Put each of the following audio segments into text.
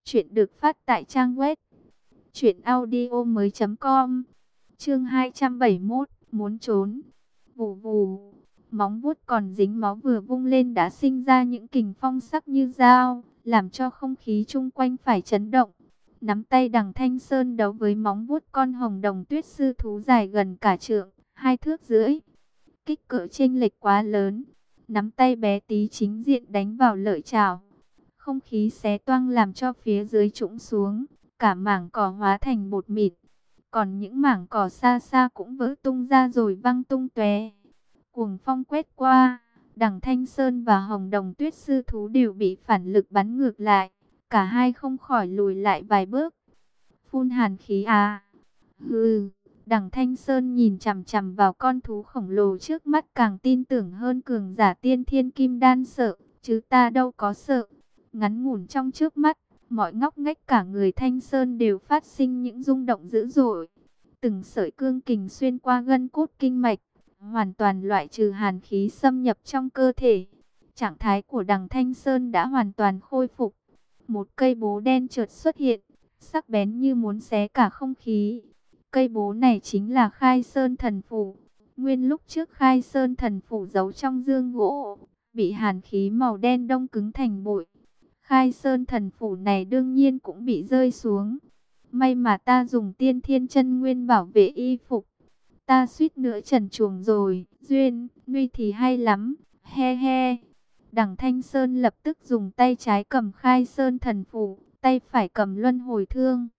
Chuyện được phát tại trang web truyệnaudiomoi.com. Chương 271, muốn trốn. Vù vù, móng vuốt còn dính máu vừa vung lên đã sinh ra những kình phong sắc như dao, làm cho không khí chung quanh phải chấn động. Nắm tay Đằng Thanh Sơn đấu với móng vuốt con hồng đồng tuyết sư thú dài gần cả trượng, 2,5 thước. Kích cỡ chênh lệch quá lớn, nắm tay bé tí chính diện đánh vào lợi chảo. Không khí xé toang làm cho phía dưới trũng xuống, cả mảng cỏ hóa thành bột mịn. Còn những mảng cỏ xa xa cũng vỡ tung ra rồi văng tung tóe. Cuồng phong quét qua, Đằng Thanh Sơn và Hồng Đồng Tuyết sư thú đều bị phản lực bắn ngược lại. Cả hai không khỏi lùi lại vài bước. Phun hàn khí à? Hừ. Đằng Thanh Sơn nhìn chằm chằm vào con thú khổng lồ trước mắt càng tin tưởng hơn cường giả tiên thiên kim đan sợ, chứ ta đâu có sợ. Ngắn ngủn trong trước mắt, mọi ngóc ngách cả người Thanh Sơn đều phát sinh những rung động dữ dội. Từng sợi cương kình xuyên qua gân cốt kinh mạch, hoàn toàn loại trừ hàn khí xâm nhập trong cơ thể. Trạng thái của Đằng Thanh Sơn đã hoàn toàn khôi phục. Một cây bố đen chợt xuất hiện, sắc bén như muốn xé cả không khí. Cây bố này chính là Khai Sơn Thần Phủ. Nguyên lúc trước Khai Sơn Thần Phủ giấu trong dương gỗ, bị hàn khí màu đen đông cứng thành bụi. Khai Sơn Thần Phủ này đương nhiên cũng bị rơi xuống. May mà ta dùng tiên thiên chân nguyên bảo vệ y phục. Ta suýt nữa trần truồng rồi. Duyên, Nuy thì hay lắm. He he. Đằng Thanh Sơn lập tức dùng tay trái cầm Khai Sơn Thần Phủ, tay phải cầm Luân Hồi Thương.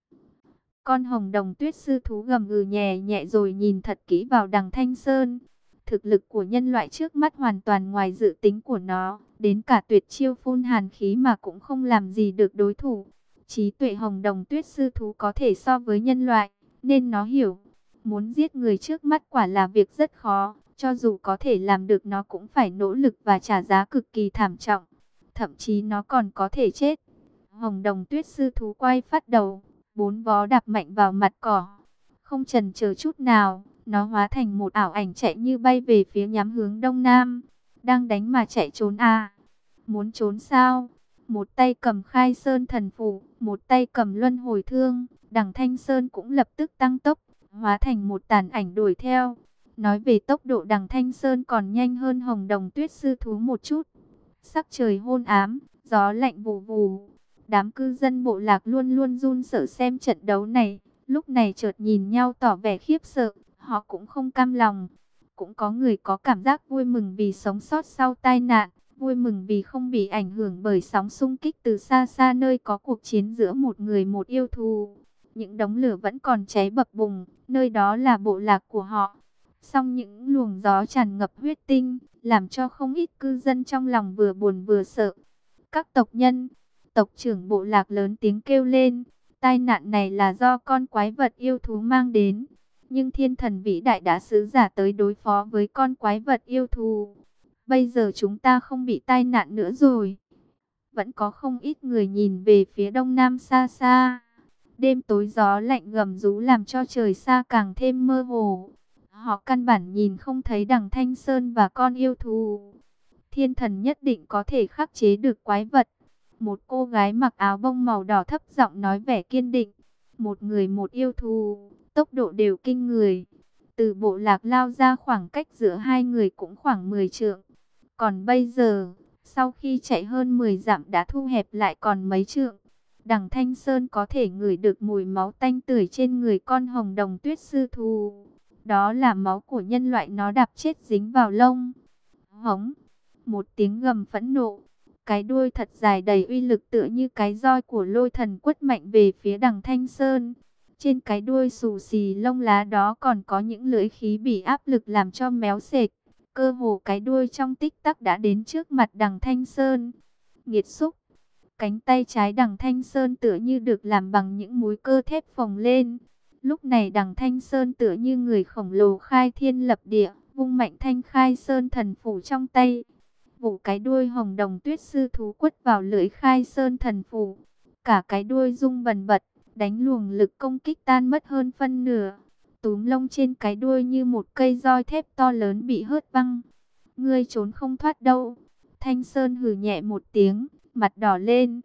Con hồng đồng tuyết sư thú gầm gừ nhẹ nhẹ rồi nhìn thật kỹ vào Đằng Thanh Sơn. Thực lực của nhân loại trước mắt hoàn toàn ngoài dự tính của nó. Đến cả tuyệt chiêu phun hàn khí mà cũng không làm gì được đối thủ. Trí tuệ hồng đồng tuyết sư thú có thể so với nhân loại, nên nó hiểu. Muốn giết người trước mắt quả là việc rất khó. Cho dù có thể làm được nó cũng phải nỗ lực và trả giá cực kỳ thảm trọng. Thậm chí nó còn có thể chết. Hồng đồng tuyết sư thú quay phát đầu, 4 vó đạp mạnh vào mặt cỏ. Không chần chờ chút nào, nó hóa thành một ảo ảnh chạy như bay về phía nhắm hướng đông nam. Đang đánh mà chạy trốn à? Muốn trốn sao? Một tay cầm Khai Sơn Thần Phủ, một tay cầm Luân Hồi Thương. Đằng Thanh Sơn cũng lập tức tăng tốc, hóa thành một tàn ảnh đuổi theo. Nói về tốc độ Đằng Thanh Sơn còn nhanh hơn Hồng Đồng Tuyết sư thú một chút. Sắc trời hôn ám, gió lạnh vù vù. Đám cư dân bộ lạc luôn luôn run sợ xem trận đấu này. Lúc này chợt nhìn nhau tỏ vẻ khiếp sợ. Họ cũng không cam lòng. Cũng có người có cảm giác vui mừng vì sống sót sau tai nạn. Vui mừng vì không bị ảnh hưởng bởi sóng xung kích từ xa xa nơi có cuộc chiến giữa một người một yêu thú. Những đống lửa vẫn còn cháy bập bùng. Nơi đó là bộ lạc của họ. Song những luồng gió tràn ngập huyết tinh, làm cho không ít cư dân trong lòng vừa buồn vừa sợ. Các tộc nhân, tộc trưởng bộ lạc lớn tiếng kêu lên, tai nạn này là do con quái vật yêu thú mang đến. Nhưng thiên thần vĩ đại đã sứ giả tới đối phó với con quái vật yêu thú. Bây giờ chúng ta không bị tai nạn nữa rồi. Vẫn có không ít người nhìn về phía đông nam xa xa. Đêm tối gió lạnh gầm rú làm cho trời xa càng thêm mơ hồ. Họ căn bản nhìn không thấy Đằng Thanh Sơn và con yêu thú. Thiên thần nhất định có thể khắc chế được quái vật. Một cô gái mặc áo bông màu đỏ thấp giọng nói vẻ kiên định. Một người một yêu thú, tốc độ đều kinh người. Từ bộ lạc lao ra khoảng cách giữa hai người cũng khoảng 10 trượng. Còn bây giờ, sau khi chạy hơn 10 dặm đã thu hẹp lại còn mấy trượng. Đằng Thanh Sơn có thể ngửi được mùi máu tanh tưởi trên người con hồng đồng tuyết sư thú. Đó là máu của nhân loại nó đạp chết dính vào lông. Hống, một tiếng gầm phẫn nộ. Cái đuôi thật dài đầy uy lực tựa như cái roi của lôi thần quất mạnh về phía Đằng Thanh Sơn. Trên cái đuôi xù xì lông lá đó còn có những lưỡi khí bị áp lực làm cho méo sệt. Cơ hồ cái đuôi trong tích tắc đã đến trước mặt Đằng Thanh Sơn. Nghiệt xúc. Cánh tay trái Đằng Thanh Sơn tựa như được làm bằng những múi cơ thép phồng lên. Lúc này Đằng Thanh Sơn tựa như người khổng lồ khai thiên lập địa, vung mạnh thanh Khai Sơn Thần Phủ trong tay. Vụ cái đuôi hồng đồng tuyết sư thú quất vào lưỡi Khai Sơn Thần Phủ. Cả cái đuôi rung bần bật, đánh luồng lực công kích tan mất hơn phân nửa. Túm lông trên cái đuôi như một cây roi thép to lớn bị hớt văng. Ngươi trốn không thoát đâu. Thanh Sơn hừ nhẹ một tiếng, mặt đỏ lên.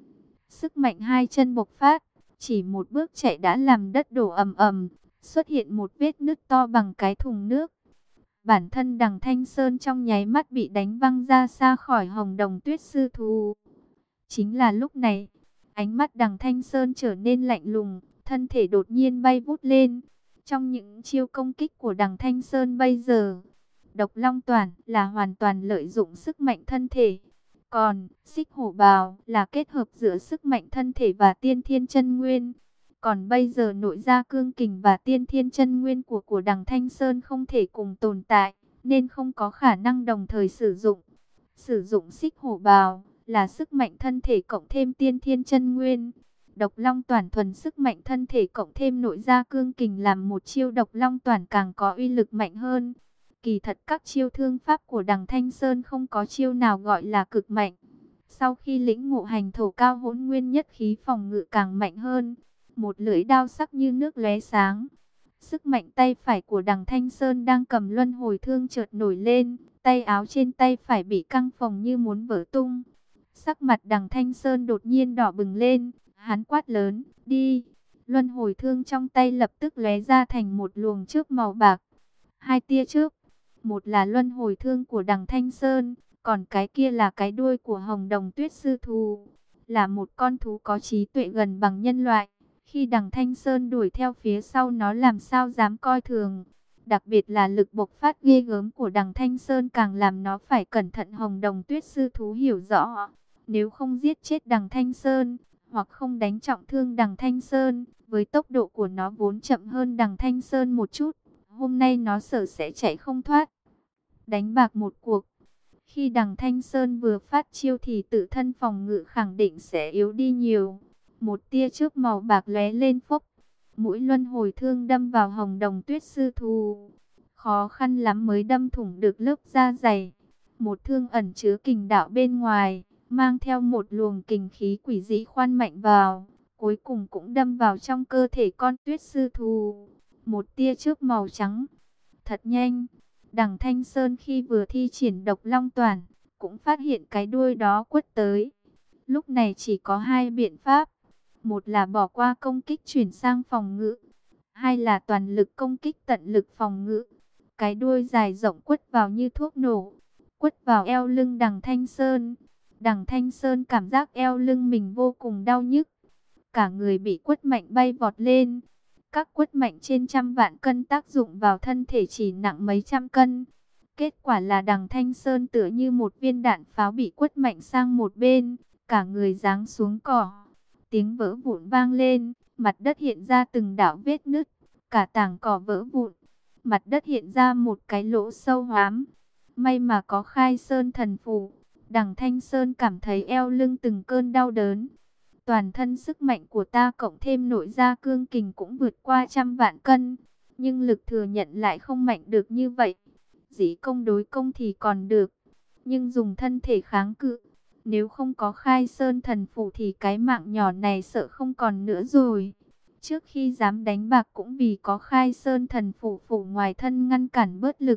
Sức mạnh hai chân bộc phát, chỉ một bước chạy đã làm đất đổ ầm ầm, xuất hiện một vết nứt to bằng cái thùng nước. Bản thân Đằng Thanh Sơn trong nháy mắt bị đánh văng ra xa khỏi Hồng Đồng Tuyết Sư Thú. Chính là lúc này, ánh mắt Đằng Thanh Sơn trở nên lạnh lùng, thân thể đột nhiên bay vút lên. Trong những chiêu công kích của Đằng Thanh Sơn bây giờ, Độc Long Toản là hoàn toàn lợi dụng sức mạnh thân thể. Còn Xích Hổ Bào là kết hợp giữa sức mạnh thân thể và tiên thiên chân nguyên. Còn bây giờ nội gia cương kình và tiên thiên chân nguyên của Đằng Thanh Sơn không thể cùng tồn tại, nên không có khả năng đồng thời sử dụng. Sử dụng Xích Hổ Bào là sức mạnh thân thể cộng thêm tiên thiên chân nguyên. Độc Long Toản thuần sức mạnh thân thể cộng thêm nội gia cương kình làm một chiêu Độc Long Toản càng có uy lực mạnh hơn. Kỳ thật các chiêu thương pháp của Đằng Thanh Sơn không có chiêu nào gọi là cực mạnh. Sau khi lĩnh ngộ hành thổ cao hỗn nguyên nhất khí phòng ngự càng mạnh hơn. Một lưỡi đao sắc như nước lóe sáng. Sức mạnh tay phải của Đằng Thanh Sơn đang cầm luân hồi thương chợt nổi lên. Tay áo trên tay phải bị căng phồng như muốn vỡ tung. Sắc mặt Đằng Thanh Sơn đột nhiên đỏ bừng lên. Hắn quát lớn, đi. Luân hồi thương trong tay lập tức lóe ra thành một luồng chớp màu bạc. Hai tia chớp. Một là luân hồi thương của Đằng Thanh Sơn, còn cái kia là cái đuôi của Hồng Đồng Tuyết Sư Thú. Là một con thú có trí tuệ gần bằng nhân loại. Khi Đằng Thanh Sơn đuổi theo phía sau nó làm sao dám coi thường. Đặc biệt là lực bộc phát ghê gớm của Đằng Thanh Sơn càng làm nó phải cẩn thận. Hồng Đồng Tuyết Sư Thú hiểu rõ, nếu không giết chết Đằng Thanh Sơn, hoặc không đánh trọng thương Đằng Thanh Sơn, với tốc độ của nó vốn chậm hơn Đằng Thanh Sơn một chút, hôm nay nó sợ sẽ chạy không thoát. Đánh bạc một cuộc. Khi Đằng Thanh Sơn vừa phát chiêu thì tự thân phòng ngự khẳng định sẽ yếu đi nhiều. Một tia chớp màu bạc lóe lên phốc. Mũi luân hồi thương đâm vào Hồng Đồng Tuyết Sư Thú. Khó khăn lắm mới đâm thủng được lớp da dày. Một thương ẩn chứa kình đạo bên ngoài, mang theo một luồng kình khí quỷ dị khoan mạnh vào. Cuối cùng cũng đâm vào trong cơ thể con Tuyết Sư Thú. Một tia chớp màu trắng. Thật nhanh. Đằng Thanh Sơn khi vừa thi triển Độc Long Toản, cũng phát hiện cái đuôi đó quất tới. Lúc này chỉ có hai biện pháp. Một là bỏ qua công kích chuyển sang phòng ngự. Hai là toàn lực công kích tận lực phòng ngự. Cái đuôi dài rộng quất vào như thuốc nổ. Quất vào eo lưng Đằng Thanh Sơn. Đằng Thanh Sơn cảm giác eo lưng mình vô cùng đau nhức. Cả người bị quất mạnh bay vọt lên. Các quất mạnh trên trăm vạn cân tác dụng vào thân thể chỉ nặng mấy trăm cân. Kết quả là Đằng Thanh Sơn tựa như một viên đạn pháo bị quất mạnh sang một bên. Cả người giáng xuống cỏ. Tiếng vỡ vụn vang lên. Mặt đất hiện ra từng đạo vết nứt. Cả tảng cỏ vỡ vụn. Mặt đất hiện ra một cái lỗ sâu hoắm. May mà có Khai Sơn thần phù. Đằng Thanh Sơn cảm thấy eo lưng từng cơn đau đớn. Toàn thân sức mạnh của ta cộng thêm nội gia cương kình cũng vượt qua trăm vạn cân. Nhưng lực thừa nhận lại không mạnh được như vậy. Dĩ công đối công thì còn được. Nhưng dùng thân thể kháng cự. Nếu không có Khai Sơn thần phủ thì cái mạng nhỏ này sợ không còn nữa rồi. Trước khi dám đánh bạc cũng vì có Khai Sơn thần phủ phủ ngoài thân ngăn cản bớt lực.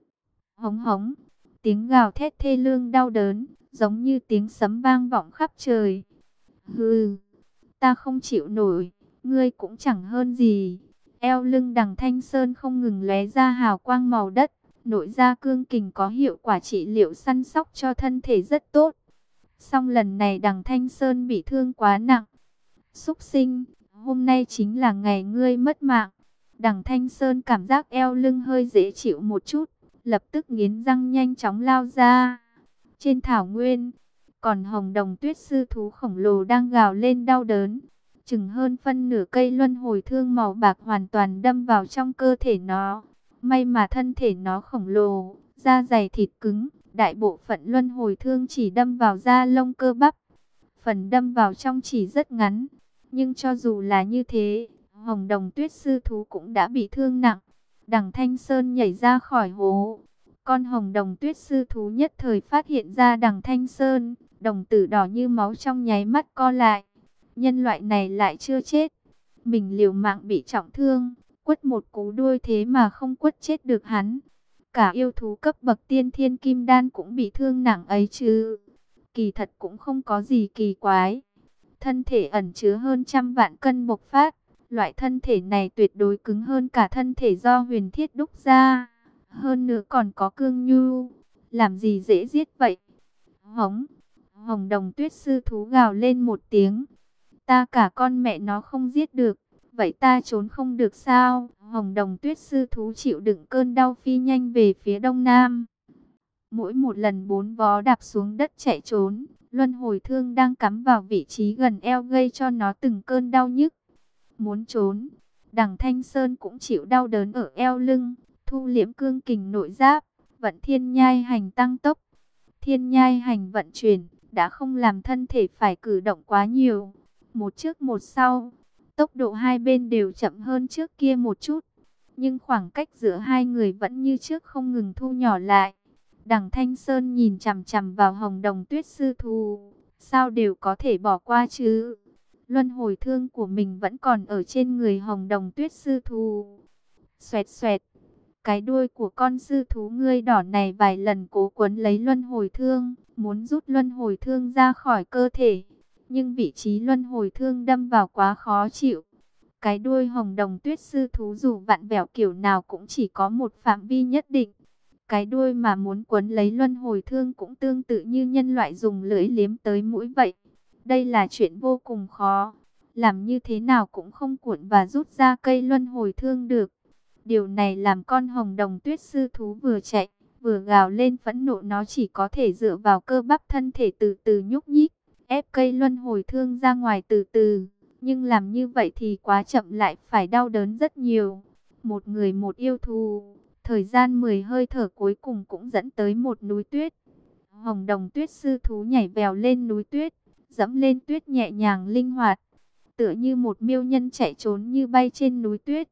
Hống hống. Tiếng gào thét thê lương đau đớn. Giống như tiếng sấm vang vọng khắp trời. Hừ, ta không chịu nổi, ngươi cũng chẳng hơn gì. Eo lưng Đằng Thanh Sơn không ngừng lóe ra hào quang màu đất. Nội gia cương kình có hiệu quả trị liệu săn sóc cho thân thể rất tốt. Song lần này Đằng Thanh Sơn bị thương quá nặng. Súc sinh, hôm nay chính là ngày ngươi mất mạng. Đằng Thanh Sơn cảm giác eo lưng hơi dễ chịu một chút, lập tức nghiến răng nhanh chóng lao ra. Trên thảo nguyên, còn Hồng Đồng Tuyết Sư Thú khổng lồ đang gào lên đau đớn. Chừng hơn phân nửa cây luân hồi thương màu bạc hoàn toàn đâm vào trong cơ thể nó. May mà thân thể nó khổng lồ, da dày thịt cứng. Đại bộ phận luân hồi thương chỉ đâm vào da lông cơ bắp. Phần đâm vào trong chỉ rất ngắn. Nhưng cho dù là như thế, Hồng Đồng Tuyết Sư Thú cũng đã bị thương nặng. Đằng Thanh Sơn nhảy ra khỏi hố. Con Hồng Đồng Tuyết Sư Thú nhất thời phát hiện ra Đằng Thanh Sơn. Đồng tử đỏ như máu trong nháy mắt co lại. Nhân loại này lại chưa chết. Mình liều mạng bị trọng thương. Quất một cú đuôi thế mà không quất chết được hắn. Cả yêu thú cấp bậc tiên thiên kim đan cũng bị thương nặng ấy chứ. Kỳ thật cũng không có gì kỳ quái. thân thể ẩn chứa hơn 100 vạn cân bộc phát. Loại thân thể này tuyệt đối cứng hơn cả thân thể do huyền thiết đúc ra. Hơn nữa còn có cương nhu. Làm gì dễ giết vậy? Hống! Hồng Đồng Tuyết sư thú gào lên một tiếng. Ta cả con mẹ nó không giết được. Vậy ta trốn không được sao? Hồng Đồng Tuyết sư thú chịu đựng cơn đau phi nhanh về phía đông nam. Mỗi một lần 4 vó đạp xuống đất chạy trốn, luân hồi thương đang cắm vào vị trí gần eo gây cho nó từng cơn đau nhức. Muốn trốn, Đằng Thanh Sơn cũng chịu đau đớn ở eo lưng, thu liễm cương kình nội giáp, vận thiên nhai hành tăng tốc. Thiên nhai hành vận chuyển, đã không làm thân thể phải cử động quá nhiều. Một trước một sau, tốc độ hai bên đều chậm hơn trước kia một chút. Nhưng khoảng cách giữa hai người vẫn như trước không ngừng thu nhỏ lại. Đằng Thanh Sơn nhìn chằm chằm vào Hồng Đồng Tuyết sư thú, sao đều có thể bỏ qua chứ? Luân hồi thương của mình vẫn còn ở trên người Hồng Đồng Tuyết sư thú. Xoẹt xoẹt, cái đuôi của con sư thú ngươi đỏ này vài lần cố quấn lấy luân hồi thương, muốn rút luân hồi thương ra khỏi cơ thể, nhưng vị trí luân hồi thương đâm vào quá khó chịu. Cái đuôi Hồng Đồng Tuyết sư thú dù vặn vẹo kiểu nào cũng chỉ có một phạm vi nhất định. Cái đuôi mà muốn quấn lấy luân hồi thương cũng tương tự như nhân loại dùng lưỡi liếm tới mũi vậy. Đây là chuyện vô cùng khó. Làm như thế nào cũng không cuộn và rút ra cây luân hồi thương được. Điều này làm con Hồng Đồng Tuyết sư thú vừa chạy, vừa gào lên phẫn nộ. Nó chỉ có thể dựa vào cơ bắp thân thể từ từ nhúc nhích, ép cây luân hồi thương ra ngoài từ từ. Nhưng làm như vậy thì quá chậm, lại phải đau đớn rất nhiều. Một người một yêu thú. Thời gian 10 hơi thở cuối cùng cũng dẫn tới một núi tuyết. Hồng Đồng Tuyết sư thú nhảy vèo lên núi tuyết, dẫm lên tuyết nhẹ nhàng linh hoạt, tựa như một miêu nhân chạy trốn như bay trên núi tuyết.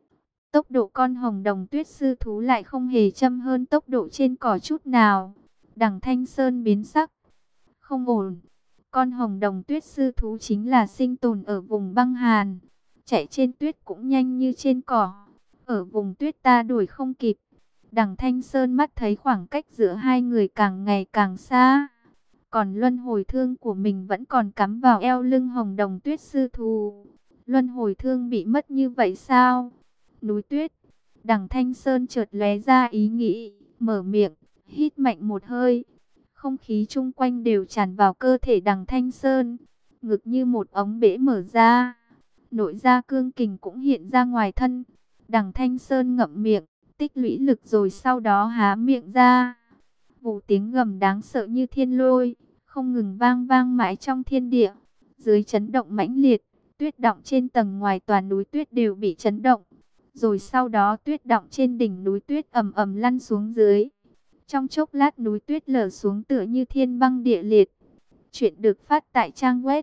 Tốc độ con Hồng Đồng Tuyết sư thú lại không hề chậm hơn tốc độ trên cỏ chút nào. Đằng Thanh Sơn biến sắc. Không ổn. Con Hồng Đồng Tuyết sư thú chính là sinh tồn ở vùng băng hàn. Chạy trên tuyết cũng nhanh như trên cỏ. Ở vùng tuyết ta đuổi không kịp. Đằng Thanh Sơn mắt thấy khoảng cách giữa hai người càng ngày càng xa. Còn luân hồi thương của mình vẫn còn cắm vào eo lưng Hồng Đồng Tuyết sư thú. Luân hồi thương bị mất như vậy sao? Núi tuyết. Đằng Thanh Sơn chợt lóe ra ý nghĩ, mở miệng, hít mạnh một hơi. Không khí chung quanh đều tràn vào cơ thể Đằng Thanh Sơn. Ngực như một ống bể mở ra. Nội gia cương kình cũng hiện ra ngoài thân. Đằng Thanh Sơn ngậm miệng, tích lũy lực rồi sau đó há miệng ra. Vù tiếng gầm đáng sợ như thiên lôi, không ngừng vang vang mãi trong thiên địa. Dưới chấn động mãnh liệt, tuyết đọng trên tầng ngoài tòa núi tuyết đều bị chấn động. Rồi sau đó tuyết đọng trên đỉnh núi tuyết ầm ầm lăn xuống dưới. Trong chốc lát núi tuyết lở xuống tựa như thiên băng địa liệt. Chuyện được phát tại trang web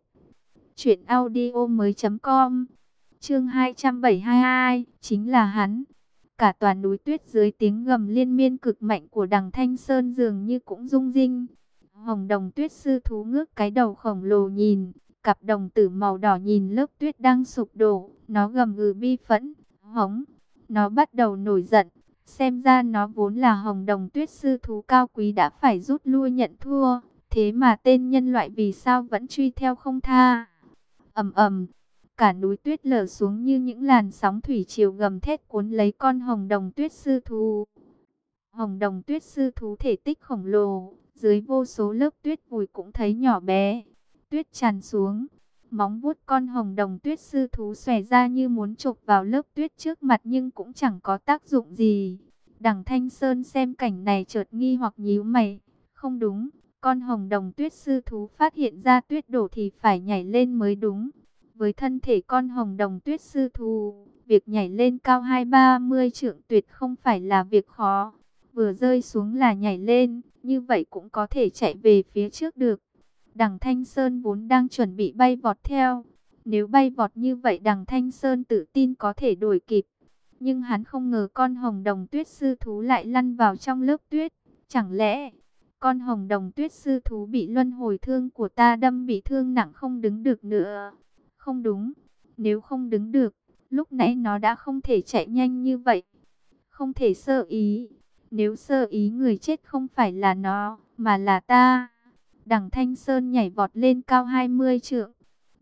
truyệnaudiomoi.com. Chương 272, chính là hắn. Cả tòa núi tuyết dưới tiếng gầm liên miên cực mạnh của Đằng Thanh Sơn dường như cũng rung rinh. Hồng Đồng Tuyết sư thú ngước cái đầu khổng lồ nhìn, cặp đồng tử màu đỏ nhìn lớp tuyết đang sụp đổ, nó gầm gừ bi phẫn, hống. Nó bắt đầu nổi giận, xem ra nó vốn là Hồng Đồng Tuyết sư thú cao quý đã phải rút lui nhận thua, thế mà tên nhân loại vì sao vẫn truy theo không tha. Ầm ầm. Cả núi tuyết lở xuống như những làn sóng thủy triều gầm thét cuốn lấy con Hồng Đồng Tuyết sư thú. Hồng Đồng Tuyết sư thú thể tích khổng lồ, dưới vô số lớp tuyết vùi cũng thấy nhỏ bé. Tuyết tràn xuống, móng vuốt con Hồng Đồng Tuyết sư thú xòe ra như muốn chộp vào lớp tuyết trước mặt nhưng cũng chẳng có tác dụng gì. Đằng Thanh Sơn xem cảnh này chợt nghi hoặc nhíu mày, không đúng, con Hồng Đồng Tuyết sư thú phát hiện ra tuyết đổ thì phải nhảy lên mới đúng. Với thân thể con Hồng Đồng Tuyết sư thú, việc nhảy lên cao 20-30 trượng tuyệt không phải là việc khó. Vừa rơi xuống là nhảy lên, như vậy cũng có thể chạy về phía trước được. Đằng Thanh Sơn vốn đang chuẩn bị bay vọt theo. Nếu bay vọt như vậy Đằng Thanh Sơn tự tin có thể đuổi kịp. Nhưng hắn không ngờ con Hồng Đồng Tuyết sư thú lại lăn vào trong lớp tuyết. Chẳng lẽ con Hồng Đồng Tuyết sư thú bị luân hồi thương của ta đâm bị thương nặng không đứng được nữa? Không đúng, nếu không đứng được, lúc nãy nó đã không thể chạy nhanh như vậy. Không thể sơ ý, nếu sơ ý người chết không phải là nó, mà là ta. Đằng Thanh Sơn nhảy vọt lên cao 20 trượng.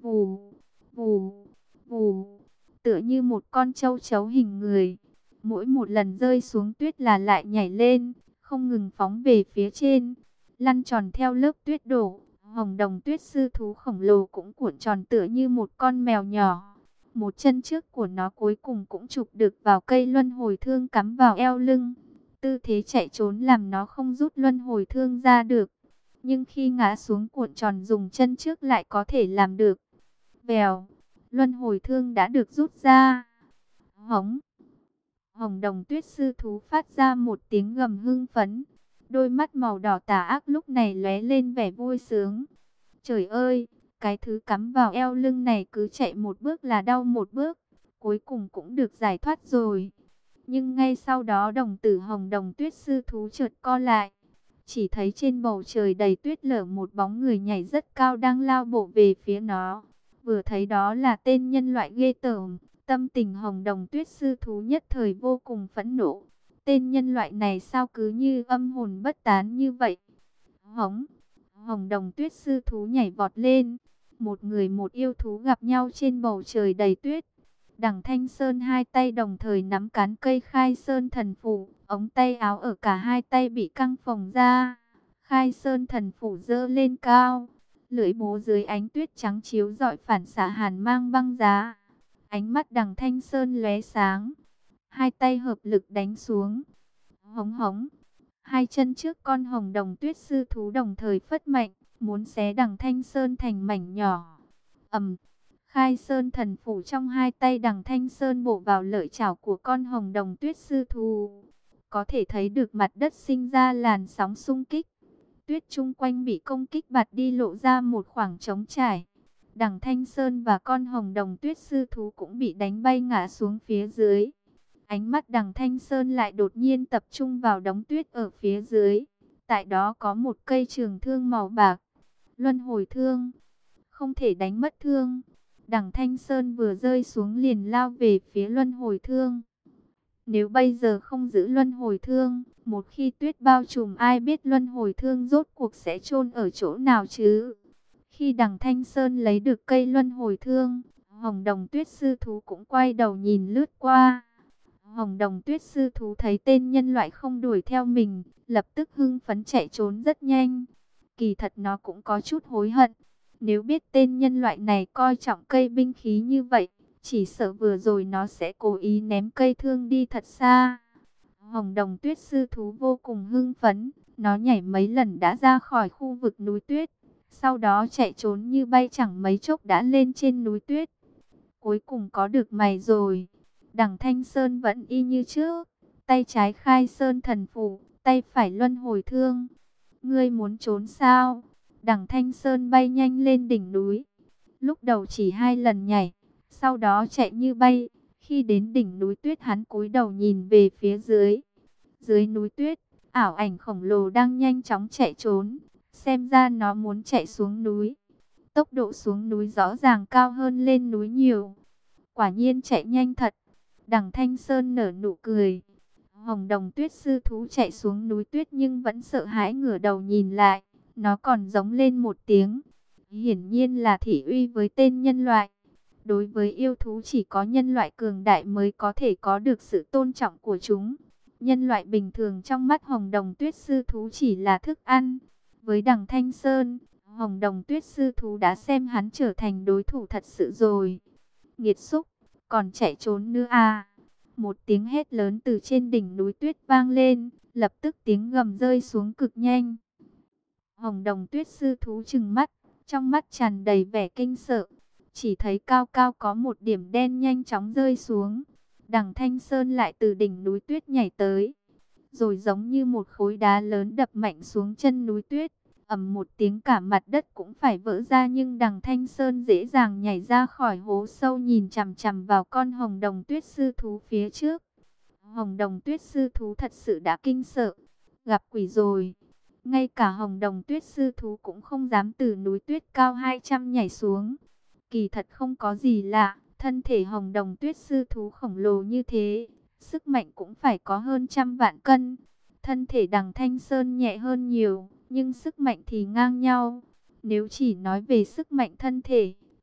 Vù, vù, vù, tựa như một con châu chấu hình người. Mỗi một lần rơi xuống tuyết là lại nhảy lên, không ngừng phóng về phía trên, lăn tròn theo lớp tuyết đổ. Hồng đồng tuyết sư thú khổng lồ cũng cuộn tròn tựa như một con mèo nhỏ. Một chân trước của nó cuối cùng cũng chụp được vào cây luân hồi thương cắm vào eo lưng. Tư thế chạy trốn làm nó không rút luân hồi thương ra được. Nhưng khi ngã xuống cuộn tròn dùng chân trước lại có thể làm được. Vèo, luân hồi thương đã được rút ra. Hống. Hồng đồng tuyết sư thú phát ra một tiếng gầm hưng phấn. Đôi mắt màu đỏ tà ác lúc này lóe lên vẻ vui sướng. Trời ơi, cái thứ cắm vào eo lưng này cứ chạy một bước là đau một bước. Cuối cùng cũng được giải thoát rồi. Nhưng ngay sau đó đồng tử hồng đồng tuyết sư thú chợt co lại. Chỉ thấy trên bầu trời đầy tuyết lở một bóng người nhảy rất cao đang lao bộ về phía nó. Vừa thấy đó là tên nhân loại ghê tởm. Tâm tình hồng đồng tuyết sư thú nhất thời vô cùng phẫn nộ. Tên nhân loại này sao cứ như âm hồn bất tán như vậy? Hống! Hồng đồng tuyết sư thú nhảy vọt lên. Một người một yêu thú gặp nhau trên bầu trời đầy tuyết. Đằng Thanh Sơn hai tay đồng thời nắm cán cây khai sơn thần phủ. Ống tay áo ở cả hai tay bị căng phồng ra. Khai sơn thần phủ giơ lên cao. Lưỡi búa dưới ánh tuyết trắng chiếu rọi phản xạ hàn mang băng giá. Ánh mắt đằng Thanh Sơn lóe sáng. Hai tay hợp lực đánh xuống. Hống hống. Hai chân trước con hồng đồng tuyết sư thú đồng thời phất mạnh. Muốn xé đằng Thanh Sơn thành mảnh nhỏ. Ầm. Khai sơn thần phủ trong hai tay đằng Thanh Sơn bổ vào lợi chảo của con hồng đồng tuyết sư thú. Có thể thấy được mặt đất sinh ra làn sóng xung kích. Tuyết chung quanh bị công kích bạt đi lộ ra một khoảng trống trải. Đằng Thanh Sơn và con hồng đồng tuyết sư thú cũng bị đánh bay ngã xuống phía dưới. Ánh mắt đằng Thanh Sơn lại đột nhiên tập trung vào đống tuyết ở phía dưới. Tại đó có một cây trường thương màu bạc. Luân hồi thương. Không thể đánh mất thương. Đằng Thanh Sơn vừa rơi xuống liền lao về phía luân hồi thương. Nếu bây giờ không giữ luân hồi thương, một khi tuyết bao trùm ai biết luân hồi thương rốt cuộc sẽ chôn ở chỗ nào chứ? Khi đằng Thanh Sơn lấy được cây luân hồi thương, hồng đồng tuyết sư thú cũng quay đầu nhìn lướt qua. Hồng đồng tuyết sư thú thấy tên nhân loại không đuổi theo mình, lập tức hưng phấn chạy trốn rất nhanh. Kỳ thật nó cũng có chút hối hận. Nếu biết tên nhân loại này coi trọng cây binh khí như vậy, chỉ sợ vừa rồi nó sẽ cố ý ném cây thương đi thật xa. Hồng đồng tuyết sư thú vô cùng hưng phấn. Nó nhảy mấy lần đã ra khỏi khu vực núi tuyết. Sau đó chạy trốn như bay chẳng mấy chốc đã lên trên núi tuyết. Cuối cùng có được mày rồi. Đằng Thanh Sơn vẫn y như trước. Tay trái khai sơn thần phủ, tay phải luân hồi thương. Ngươi muốn trốn sao? Đằng Thanh Sơn bay nhanh lên đỉnh núi. Lúc đầu chỉ 2 lần nhảy, sau đó chạy như bay. Khi đến đỉnh núi tuyết hắn cúi đầu nhìn về phía dưới. Dưới núi tuyết, ảo ảnh khổng lồ đang nhanh chóng chạy trốn. Xem ra nó muốn chạy xuống núi. Tốc độ xuống núi rõ ràng cao hơn lên núi nhiều. Quả nhiên chạy nhanh thật. Đằng Thanh Sơn nở nụ cười. Hồng đồng tuyết sư thú chạy xuống núi tuyết nhưng vẫn sợ hãi ngửa đầu nhìn lại. Nó còn giống lên một tiếng. Hiển nhiên là thị uy với tên nhân loại. Đối với yêu thú chỉ có nhân loại cường đại mới có thể có được sự tôn trọng của chúng. Nhân loại bình thường trong mắt hồng đồng tuyết sư thú chỉ là thức ăn. Với đằng Thanh Sơn, hồng đồng tuyết sư thú đã xem hắn trở thành đối thủ thật sự rồi. Nghiệt xúc, còn chạy trốn nữa à? Một tiếng hét lớn từ trên đỉnh núi tuyết vang lên, lập tức tiếng gầm rơi xuống cực nhanh. Hồng đồng tuyết sư thú trừng mắt, trong mắt tràn đầy vẻ kinh sợ. Chỉ thấy cao cao có một điểm đen nhanh chóng rơi xuống. Đằng Thanh Sơn lại từ đỉnh núi tuyết nhảy tới. Rồi giống như một khối đá lớn đập mạnh xuống chân núi tuyết. Ầm một tiếng cả mặt đất cũng phải vỡ ra, nhưng đằng Thanh Sơn dễ dàng nhảy ra khỏi hố sâu nhìn chằm chằm vào con hồng đồng tuyết sư thú phía trước. Hồng đồng tuyết sư thú thật sự đã kinh sợ. Gặp quỷ rồi. Ngay cả hồng đồng tuyết sư thú cũng không dám từ núi tuyết cao 200 nhảy xuống. Kỳ thật không có gì lạ. Thân thể hồng đồng tuyết sư thú khổng lồ như thế, sức mạnh cũng phải có hơn 100 vạn cân. Thân thể đằng Thanh Sơn nhẹ hơn nhiều, nhưng sức mạnh thì ngang nhau. Nếu chỉ nói về sức mạnh thân thể,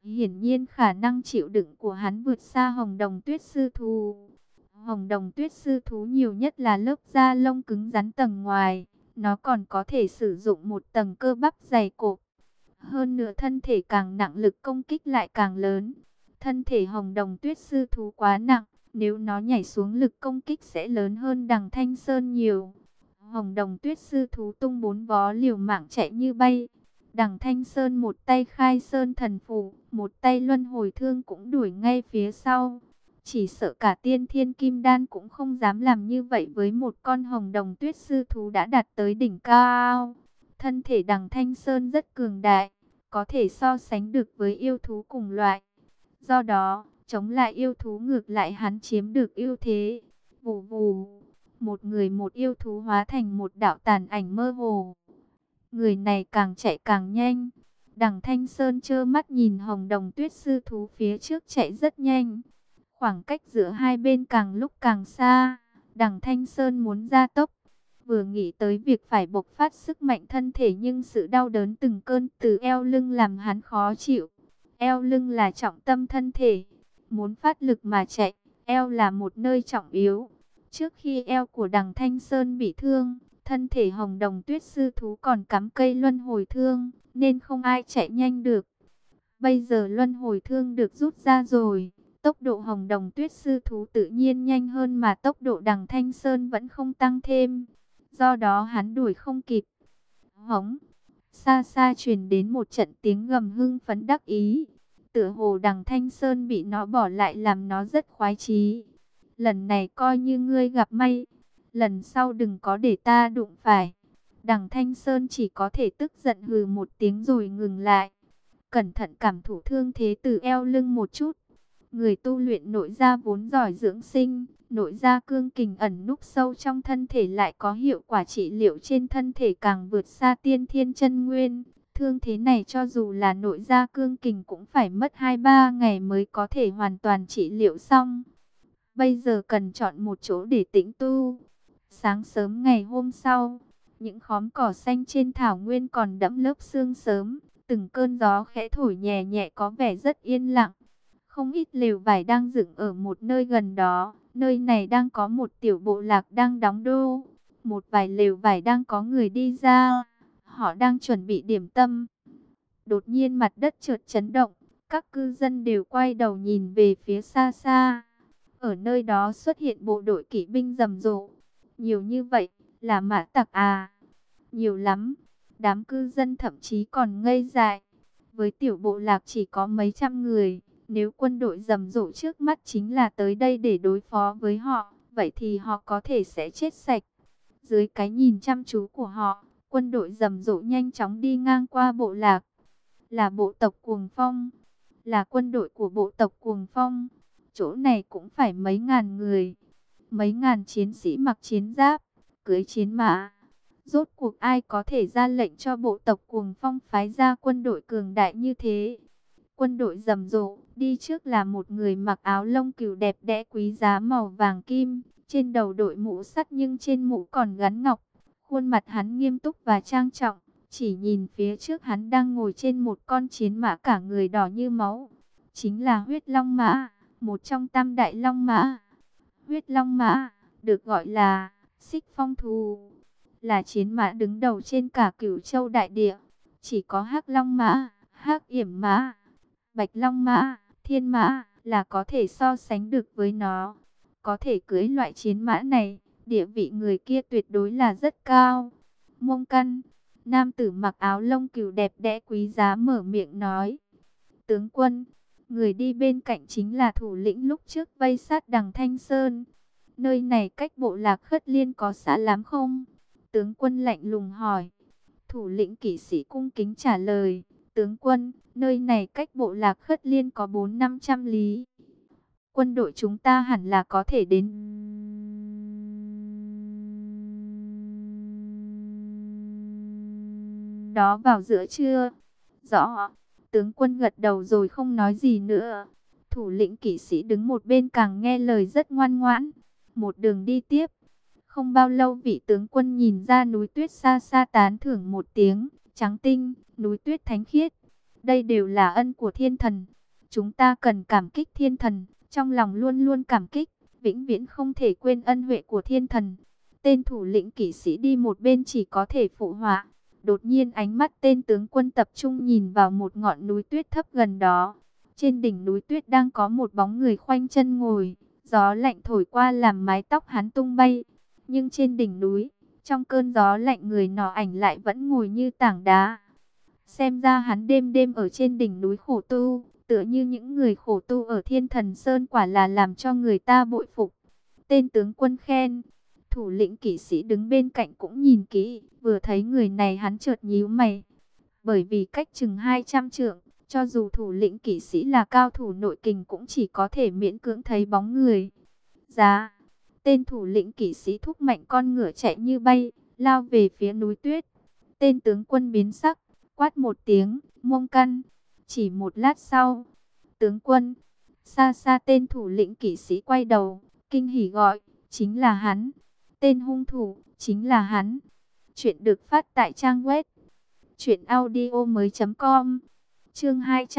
Hiển nhiên khả năng chịu đựng của hắn vượt xa Hồng Đồng Tuyết Sư Thú. Hồng Đồng Tuyết Sư Thú nhiều nhất là lớp da lông cứng rắn tầng ngoài. Nó còn có thể sử dụng một tầng cơ bắp dày cộp. Hơn nữa thân thể càng nặng lực công kích lại càng lớn. Thân thể Hồng Đồng Tuyết Sư Thú quá nặng, nếu nó nhảy xuống lực công kích sẽ lớn hơn Đằng Thanh Sơn nhiều. Hồng Đồng Tuyết Sư Thú tung bốn vó liều mạng chạy như bay. Đằng Thanh Sơn một tay khai sơn thần phù, một tay luân hồi thương cũng đuổi ngay phía sau. Chỉ sợ cả tiên thiên kim đan cũng không dám làm như vậy với một con Hồng Đồng Tuyết Sư Thú đã đạt tới đỉnh cao. Thân thể Đằng Thanh Sơn rất cường đại, có thể so sánh được với yêu thú cùng loại. Do đó, chống lại yêu thú ngược lại hắn chiếm được ưu thế. Vù vù, một người một yêu thú hóa thành một đạo tàn ảnh mơ hồ. Người này càng chạy càng nhanh. Đằng Thanh Sơn trơ mắt nhìn Hồng Đồng Tuyết Sư Thú phía trước chạy rất nhanh. Khoảng cách giữa hai bên càng lúc càng xa. Đằng Thanh Sơn muốn gia tốc. Vừa nghĩ tới việc phải bộc phát sức mạnh thân thể nhưng sự đau đớn từng cơn từ eo lưng làm hắn khó chịu. Eo lưng là trọng tâm thân thể. Muốn phát lực mà chạy, eo là một nơi trọng yếu. Trước khi eo của Đằng Thanh Sơn bị thương, thân thể Hồng Đồng Tuyết Sư Thú còn cắm cây luân hồi thương, nên không ai chạy nhanh được. Bây giờ luân hồi thương được rút ra rồi, tốc độ Hồng Đồng Tuyết Sư Thú tự nhiên nhanh hơn mà tốc độ Đằng Thanh Sơn vẫn không tăng thêm. Do đó hắn đuổi không kịp. Hống, xa xa truyền đến một trận tiếng gầm hưng phấn đắc ý. Tựa hồ Đằng Thanh Sơn bị nó bỏ lại làm nó rất khoái chí. Lần này coi như ngươi gặp may, lần sau đừng có để ta đụng phải. Đằng Thanh Sơn chỉ có thể tức giận hừ một tiếng rồi ngừng lại. Cẩn thận cảm thụ thương thế từ eo lưng một chút. Người tu luyện nội gia vốn giỏi dưỡng sinh, nội gia cương kình ẩn núp sâu trong thân thể lại có hiệu quả trị liệu trên thân thể càng vượt xa tiên thiên chân nguyên. Thương thế này cho dù là nội gia cương kình cũng phải mất 2-3 ngày mới có thể hoàn toàn trị liệu xong. Bây giờ cần chọn một chỗ để tĩnh tu. Sáng sớm ngày hôm sau, những khóm cỏ xanh trên thảo nguyên còn đẫm lớp sương sớm. Từng cơn gió khẽ thổi nhẹ nhẹ có vẻ rất yên lặng. Không ít lều vải đang dựng ở một nơi gần đó. Nơi này đang có một tiểu bộ lạc đang đóng đô. Một vài lều vải đang có người đi ra. Họ đang chuẩn bị điểm tâm. Đột nhiên mặt đất chợt chấn động. Các cư dân đều quay đầu nhìn về phía xa xa. Ở nơi đó xuất hiện bộ đội kỵ binh rầm rộ. Nhiều như vậy, là mã tặc à? Nhiều lắm. Đám cư dân thậm chí còn ngây dại. Với tiểu bộ lạc chỉ có mấy trăm người, nếu quân đội rầm rộ trước mắt chính là tới đây để đối phó với họ, vậy thì họ có thể sẽ chết sạch. Dưới cái nhìn chăm chú của họ, quân đội rầm rộ nhanh chóng đi ngang qua bộ lạc. Là bộ tộc Cuồng Phong, là quân đội của bộ tộc Cuồng Phong. Chỗ này cũng phải mấy ngàn người, mấy ngàn chiến sĩ mặc chiến giáp, cưỡi chiến mã. Rốt cuộc ai có thể ra lệnh cho bộ tộc Cuồng Phong phái ra quân đội cường đại như thế? Quân đội rầm rộ, đi trước là một người mặc áo lông cừu đẹp đẽ quý giá màu vàng kim, trên đầu đội mũ sắt nhưng trên mũ còn gắn ngọc. Khuôn mặt hắn nghiêm túc và trang trọng, chỉ nhìn phía trước hắn đang ngồi trên một con chiến mã cả người đỏ như máu. Chính là Huyết Long Mã, một trong tam đại long mã. Huyết Long Mã, được gọi là Xích Phong thú, là chiến mã đứng đầu trên cả Cửu Châu đại địa. Chỉ có Hắc Long Mã, Hắc Yểm Mã, Bạch Long Mã, Thiên Mã là có thể so sánh được với nó. Có thể cưỡi loại chiến mã này, địa vị người kia tuyệt đối là rất cao. Mông Căn, nam tử mặc áo lông cừu đẹp đẽ quý giá mở miệng nói. Tướng quân, người đi bên cạnh chính là thủ lĩnh lúc trước vây sát Đằng Thanh Sơn. Nơi này cách bộ lạc Khất Liên có xa lắm không? Tướng quân lạnh lùng hỏi. Thủ lĩnh kỵ sĩ cung kính trả lời. Tướng quân, nơi này cách bộ lạc Khất Liên có 400-500 lý. Quân đội chúng ta hẳn là có thể đến đó vào giữa trưa. Rõ. Tướng quân gật đầu rồi không nói gì nữa. Thủ lĩnh kỵ sĩ đứng một bên càng nghe lời rất ngoan ngoãn. Một đường đi tiếp. Không bao lâu vị tướng quân nhìn ra núi tuyết xa xa tán thưởng một tiếng. Trắng tinh, núi tuyết thánh khiết. Đây đều là ân của thiên thần. Chúng ta cần cảm kích thiên thần, trong lòng luôn luôn cảm kích, vĩnh viễn không thể quên ân huệ của thiên thần. Tên thủ lĩnh kỵ sĩ đi một bên chỉ có thể phụ họa. Đột nhiên ánh mắt tên tướng quân tập trung nhìn vào một ngọn núi tuyết thấp gần đó. Trên đỉnh núi tuyết đang có một bóng người khoanh chân ngồi. Gió lạnh thổi qua làm mái tóc hắn tung bay. Nhưng trên đỉnh núi, trong cơn gió lạnh, người nọ ảnh lại vẫn ngồi như tảng đá. Xem ra hắn đêm đêm ở trên đỉnh núi khổ tu, tựa như những người khổ tu ở Thiên Thần Sơn, quả là làm cho người ta bội phục. Tên tướng quân khen. Thủ lĩnh kỵ sĩ đứng bên cạnh cũng nhìn kỹ, vừa thấy người này hắn chợt nhíu mày. Bởi vì cách chừng 200 trượng, cho dù thủ lĩnh kỵ sĩ là cao thủ nội kình cũng chỉ có thể miễn cưỡng thấy bóng người. Giá, tên thủ lĩnh kỵ sĩ thúc mạnh con ngựa chạy như bay, lao về phía núi tuyết. Tên tướng quân biến sắc, quát một tiếng, Mông Căn. Chỉ một lát sau, tướng quân, xa xa tên thủ lĩnh kỵ sĩ quay đầu, kinh hỉ gọi, chính là hắn. Tên hung thủ, chính là hắn. Chuyện được phát tại trang web truyệnaudiomoi.com. Chương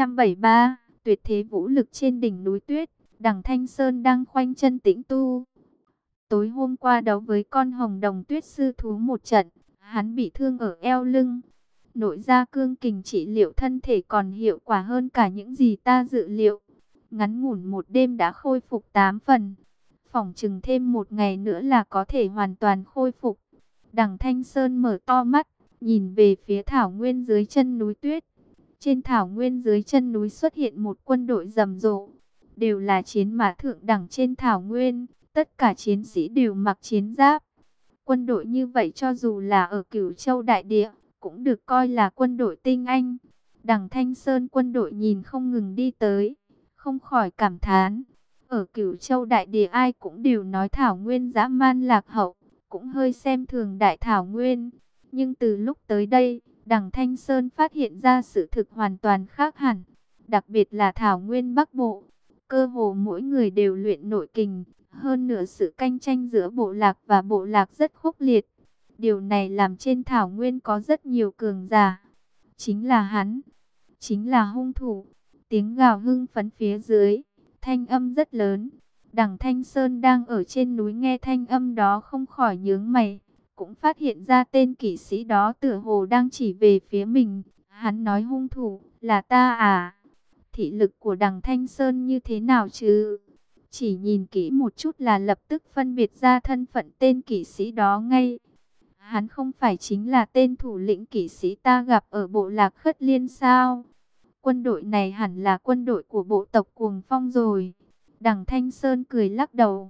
273, tuyệt thế vũ lực trên đỉnh núi tuyết. Đằng Thanh Sơn đang khoanh chân tĩnh tu. Tối hôm qua đấu với con hồng đồng tuyết sư thú một trận, hắn bị thương ở eo lưng. Nội gia cương kình trị liệu thân thể còn hiệu quả hơn cả những gì ta dự liệu. Ngắn ngủn một đêm đã khôi phục 8 phần. Phỏng chừng thêm một ngày nữa là có thể hoàn toàn khôi phục. Đằng Thanh Sơn mở to mắt, nhìn về phía thảo nguyên dưới chân núi tuyết. Trên thảo nguyên dưới chân núi xuất hiện một quân đội rầm rộ. Đều là chiến mã thượng đẳng trên thảo nguyên. Tất cả chiến sĩ đều mặc chiến giáp. Quân đội như vậy cho dù là ở Cửu Châu đại địa, cũng được coi là quân đội tinh anh. Đằng Thanh Sơn quân đội nhìn không ngừng đi tới, không khỏi cảm thán. Ở Cửu Châu đại địa ai cũng đều nói thảo nguyên dã man lạc hậu, cũng hơi xem thường đại thảo nguyên. Nhưng từ lúc tới đây, đằng Thanh Sơn phát hiện ra sự thực hoàn toàn khác hẳn. Đặc biệt là thảo nguyên Bắc Bộ, cơ hồ mỗi người đều luyện nội kình. Hơn nữa sự cạnh tranh giữa bộ lạc và bộ lạc rất khốc liệt. Điều này làm trên thảo nguyên có rất nhiều cường giả. Chính là hắn, chính là hung thủ. Tiếng gào hưng phấn phía dưới, thanh âm rất lớn. Đằng Thanh Sơn đang ở trên núi nghe thanh âm đó không khỏi nhướng mày. Cũng phát hiện ra tên kỵ sĩ đó tựa hồ đang chỉ về phía mình. Hắn nói hung thủ là ta à? Thị lực của đằng Thanh Sơn như thế nào chứ? Chỉ nhìn kỹ một chút là lập tức phân biệt ra thân phận tên kỵ sĩ đó ngay. Hắn không phải chính là tên thủ lĩnh kỵ sĩ ta gặp ở bộ lạc Khất Liên sao? Quân đội này hẳn là quân đội của bộ tộc Cuồng Phong rồi. Đằng Thanh Sơn cười lắc đầu,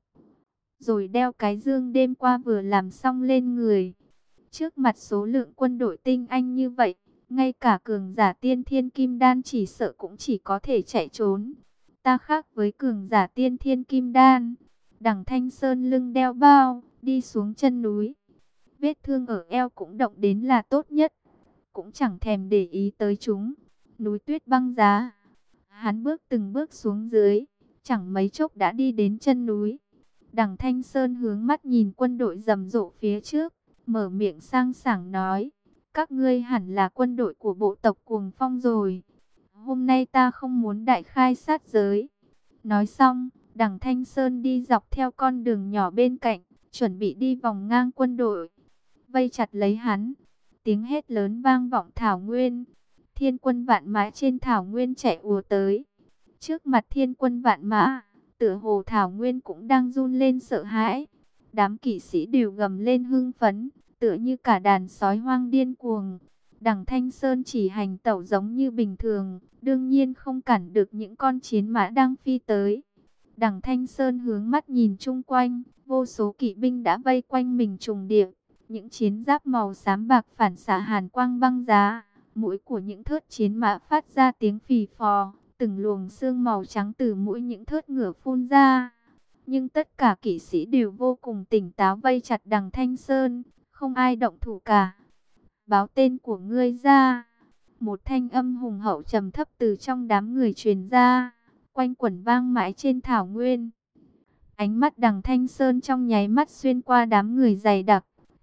rồi đeo cái dương đêm qua vừa làm xong lên người. Trước mặt số lượng quân đội tinh anh như vậy, ngay cả cường giả tiên thiên kim đan chỉ sợ cũng chỉ có thể chạy trốn. Ta khác với cường giả tiên thiên kim đan. Đằng Thanh Sơn lưng đeo bao, đi xuống chân núi. Vết thương ở eo cũng động đến là tốt nhất. Cũng chẳng thèm để ý tới chúng. Núi tuyết băng giá. Hắn bước từng bước xuống dưới. Chẳng mấy chốc đã đi đến chân núi. Đằng Thanh Sơn hướng mắt nhìn quân đội rầm rộ phía trước. Mở miệng sang sảng nói. Các ngươi hẳn là quân đội của bộ tộc Cuồng Phong rồi. Hôm nay ta không muốn đại khai sát giới. Nói xong, đằng Thanh Sơn đi dọc theo con đường nhỏ bên cạnh, chuẩn bị đi vòng ngang quân đội, vây chặt lấy hắn. Tiếng hét lớn vang vọng thảo nguyên. Thiên quân vạn mã trên thảo nguyên chạy ùa tới. Trước mặt thiên quân vạn mã, tựa hồ thảo nguyên cũng đang run lên sợ hãi. Đám kỵ sĩ đều gầm lên hưng phấn, tựa như cả đàn sói hoang điên cuồng. Đằng Thanh Sơn chỉ hành tẩu giống như bình thường, đương nhiên không cản được những con chiến mã đang phi tới. Đằng Thanh Sơn hướng mắt nhìn chung quanh, vô số kỵ binh đã vây quanh mình trùng điệp. Những chiến giáp màu xám bạc phản xạ hàn quang băng giá. Mũi của những thớt chiến mã phát ra tiếng phì phò, từng luồng xương màu trắng từ mũi những thớt ngựa phun ra. Nhưng tất cả kỵ sĩ đều vô cùng tỉnh táo vây chặt đằng Thanh Sơn, không ai động thủ cả. Báo tên của ngươi ra. Một thanh âm hùng hậu trầm thấp từ trong đám người truyền ra, quanh quẩn vang mãi trên thảo nguyên. Ánh mắt đằng Thanh Sơn trong nháy mắt xuyên qua đám người dày đặc,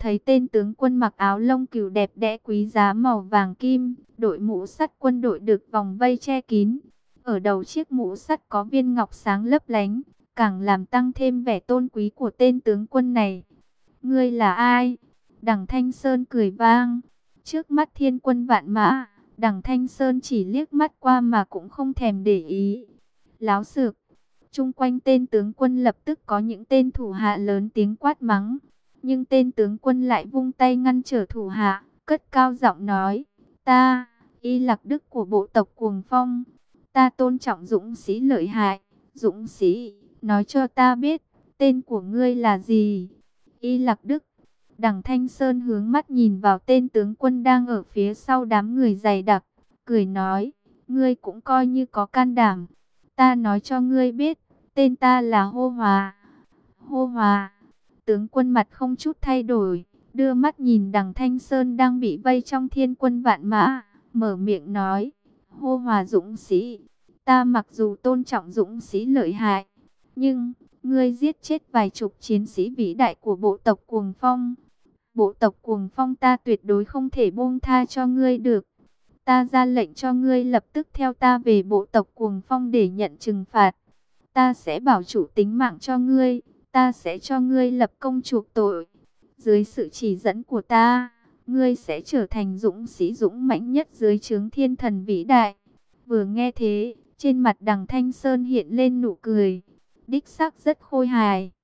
thấy tên tướng quân mặc áo lông cừu đẹp đẽ quý giá màu vàng kim, đội mũ sắt quân đội được vòng vây che kín. Ở đầu chiếc mũ sắt có viên ngọc sáng lấp lánh, càng làm tăng thêm vẻ tôn quý của tên tướng quân này. Ngươi là ai? Đằng Thanh Sơn cười vang. Trước mắt thiên quân vạn mã, Đằng Thanh Sơn chỉ liếc mắt qua mà cũng không thèm để ý. Láo xược. Chung quanh tên tướng quân lập tức có những tên thủ hạ lớn tiếng quát mắng. Nhưng tên tướng quân lại vung tay ngăn trở thủ hạ, cất cao giọng nói: ta, Y Lạc Đức của bộ tộc Cuồng Phong, ta tôn trọng dũng sĩ lợi hại. Dũng sĩ, nói cho ta biết, tên của ngươi là gì? Y Lạc Đức. Đằng Thanh Sơn hướng mắt nhìn vào tên tướng quân đang ở phía sau đám người dày đặc, cười nói: ngươi cũng coi như có can đảm. Ta nói cho ngươi biết, tên ta là Hô Hòa. Hô Hòa. Tướng quân mặt không chút thay đổi, đưa mắt nhìn Đằng Thanh Sơn đang bị vây trong thiên quân vạn mã, mở miệng nói: Hô Hòa dũng sĩ, ta mặc dù tôn trọng dũng sĩ lợi hại, nhưng ngươi giết chết vài chục chiến sĩ vĩ đại của bộ tộc Cuồng Phong. Bộ tộc Cuồng Phong ta tuyệt đối không thể buông tha cho ngươi được. Ta ra lệnh cho ngươi lập tức theo ta về bộ tộc Cuồng Phong để nhận trừng phạt. Ta sẽ bảo chủ tính mạng cho ngươi. Ta sẽ cho ngươi lập công chuộc tội. Dưới sự chỉ dẫn của ta, ngươi sẽ trở thành dũng sĩ dũng mãnh nhất dưới trướng thiên thần vĩ đại. Vừa nghe thế, trên mặt Đằng Thanh Sơn hiện lên nụ cười. Đích xác rất khôi hài.